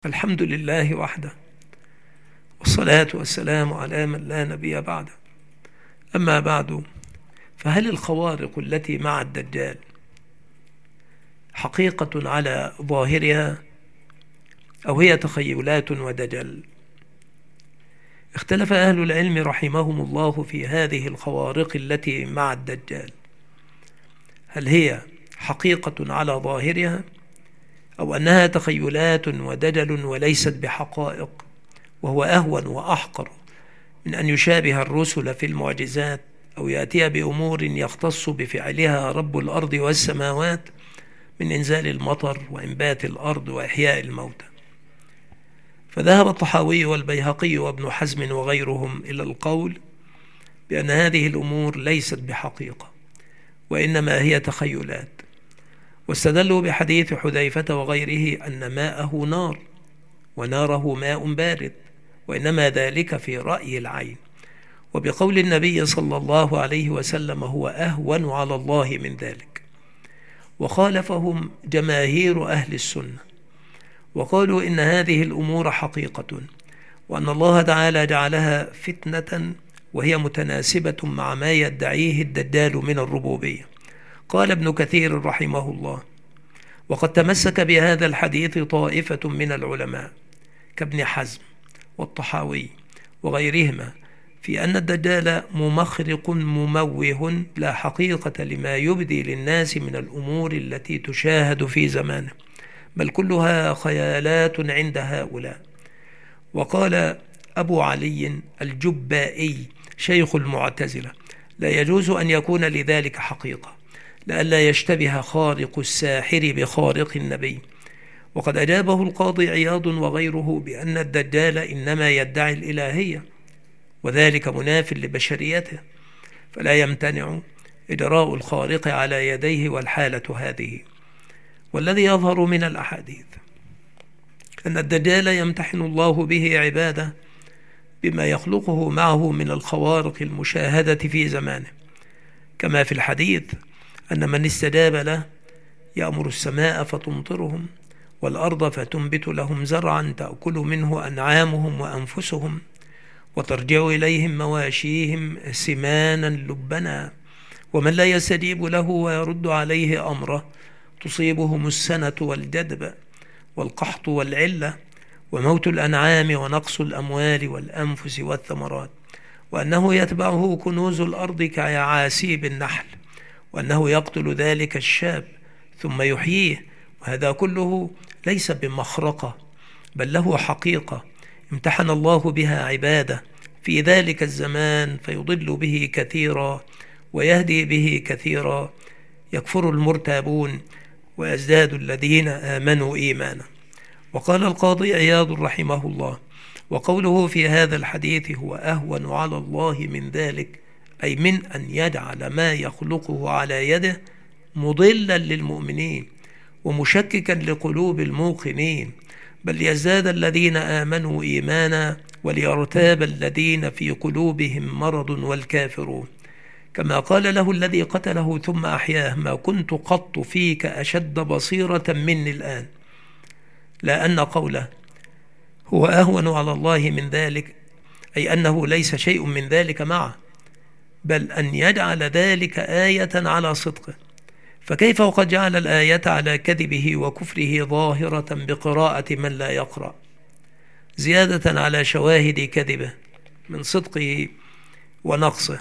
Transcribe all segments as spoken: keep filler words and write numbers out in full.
الحمد لله وحده، والصلاة والسلام على من لا نبي بعده. أما بعد، فهل الخوارق التي مع الدجال حقيقة على ظاهرها أو هي تخيلات ودجل؟ اختلف أهل العلم رحمهم الله في هذه الخوارق التي مع الدجال، هل هي حقيقة على ظاهرها أو أنها تخيلات ودجل وليست بحقائق، وهو أهون وأحقر من أن يشابه الرسل في المعجزات أو يأتي بأمور يختص بفعلها رب الأرض والسماوات من إنزال المطر وإنبات الأرض وإحياء الموتى. فذهب الطحاوي والبيهقي وابن حزم وغيرهم إلى القول بأن هذه الأمور ليست بحقيقة وإنما هي تخيلات، واستدلوا بحديث حذيفة وغيره أن ماءه نار وناره ماء بارد، وإنما ذلك في رأي العين، وبقول النبي صلى الله عليه وسلم هو أهون على الله من ذلك. وخالفهم جماهير أهل السنة وقالوا إن هذه الأمور حقيقة، وأن الله تعالى جعلها فتنة وهي متناسبة مع ما يدعيه الدجال من الربوبية. قال ابن كثير رحمه الله: وقد تمسك بهذا الحديث طائفة من العلماء كابن حزم والطحاوي وغيرهما في أن الدجال ممخرق مموه لا حقيقة لما يبدي للناس من الأمور التي تشاهد في زمانه، بل كلها خيالات عند هؤلاء. وقال أبو علي الجبائي شيخ المعتزلة: لا يجوز أن يكون لذلك حقيقة لئلا يشتبه خارق الساحر بخارق النبي. وقد أجابه القاضي عياض وغيره بأن الدجال إنما يدعي الإلهية، وذلك مناف لبشريته، فلا يمتنع إجراء الخارق على يديه، والحالة هذه. والذي يظهر من الأحاديث أن الدجال يمتحن الله به عباده بما يخلقه معه من الخوارق المشاهدة في زمانه، كما في الحديث أن من استجاب له يأمر السماء فتمطرهم والأرض فتنبت لهم زرعا تأكل منه أنعامهم وأنفسهم وترجع إليهم مواشيهم سمانا لبنا، ومن لا يستجيب له ويرد عليه أمره تصيبهم السنة والجدب والقحط والعلة وموت الأنعام ونقص الأموال والأنفس والثمرات، وأنه يتبعه كنوز الأرض كيعاسيب النحل، وأنه يقتل ذلك الشاب ثم يحييه. وهذا كله ليس بمخرقة بل له حقيقة امتحن الله بها عباده في ذلك الزمان، فيضل به كثيرا ويهدي به كثيرا، يكفر المرتابون ويزداد الذين آمنوا إيمانا. وقال القاضي عياض رحمه الله: وقوله في هذا الحديث هو أهون على الله من ذلك، أي من أن يجعل ما يخلقه على يده مضلا للمؤمنين ومشككا لقلوب الموقنين، بل يزداد الذين آمنوا إيمانا وليرتاب الذين في قلوبهم مرض والكافرون، كما قال له الذي قتله ثم أحياه: ما كنت قط فيك أشد بصيرة مني الآن. لا أن قوله هو أهون على الله من ذلك أي أنه ليس شيء من ذلك معه، بل أن يجعل ذلك آية على صدقه، فكيف وقد جعل الآية على كذبه وكفره ظاهرة بقراءة من لا يقرأ، زيادة على شواهد كذبه من صدقه ونقصه.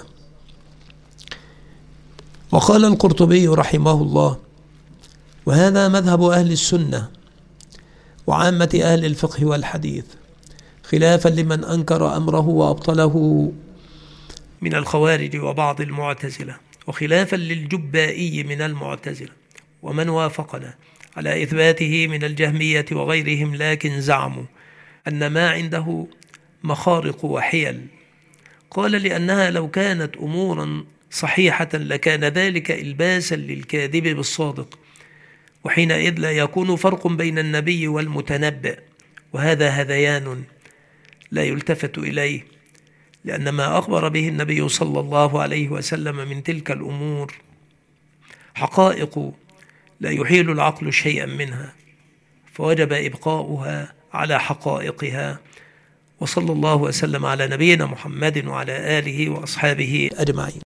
وقال القرطبي رحمه الله: وهذا مذهب أهل السنة وعامة أهل الفقه والحديث، خلافا لمن أنكر أمره وأبطله من الخوارج وبعض المعتزلة، وخلافا للجبائي من المعتزلة ومن وافقنا على إثباته من الجهمية وغيرهم، لكن زعموا أن ما عنده مخارق وحيل. قال: لأنها لو كانت أمورا صحيحة لكان ذلك إلباسا للكاذب بالصادق، وحينئذ لا يكون فرق بين النبي والمتنبئ، وهذا هذيان لا يلتفت إليه، لأن ما أخبر به النبي صلى الله عليه وسلم من تلك الأمور حقائق لا يحيل العقل شيئا منها، فوجب إبقاؤها على حقائقها. وصلى الله وسلم على نبينا محمد وعلى آله وأصحابه أجمعين.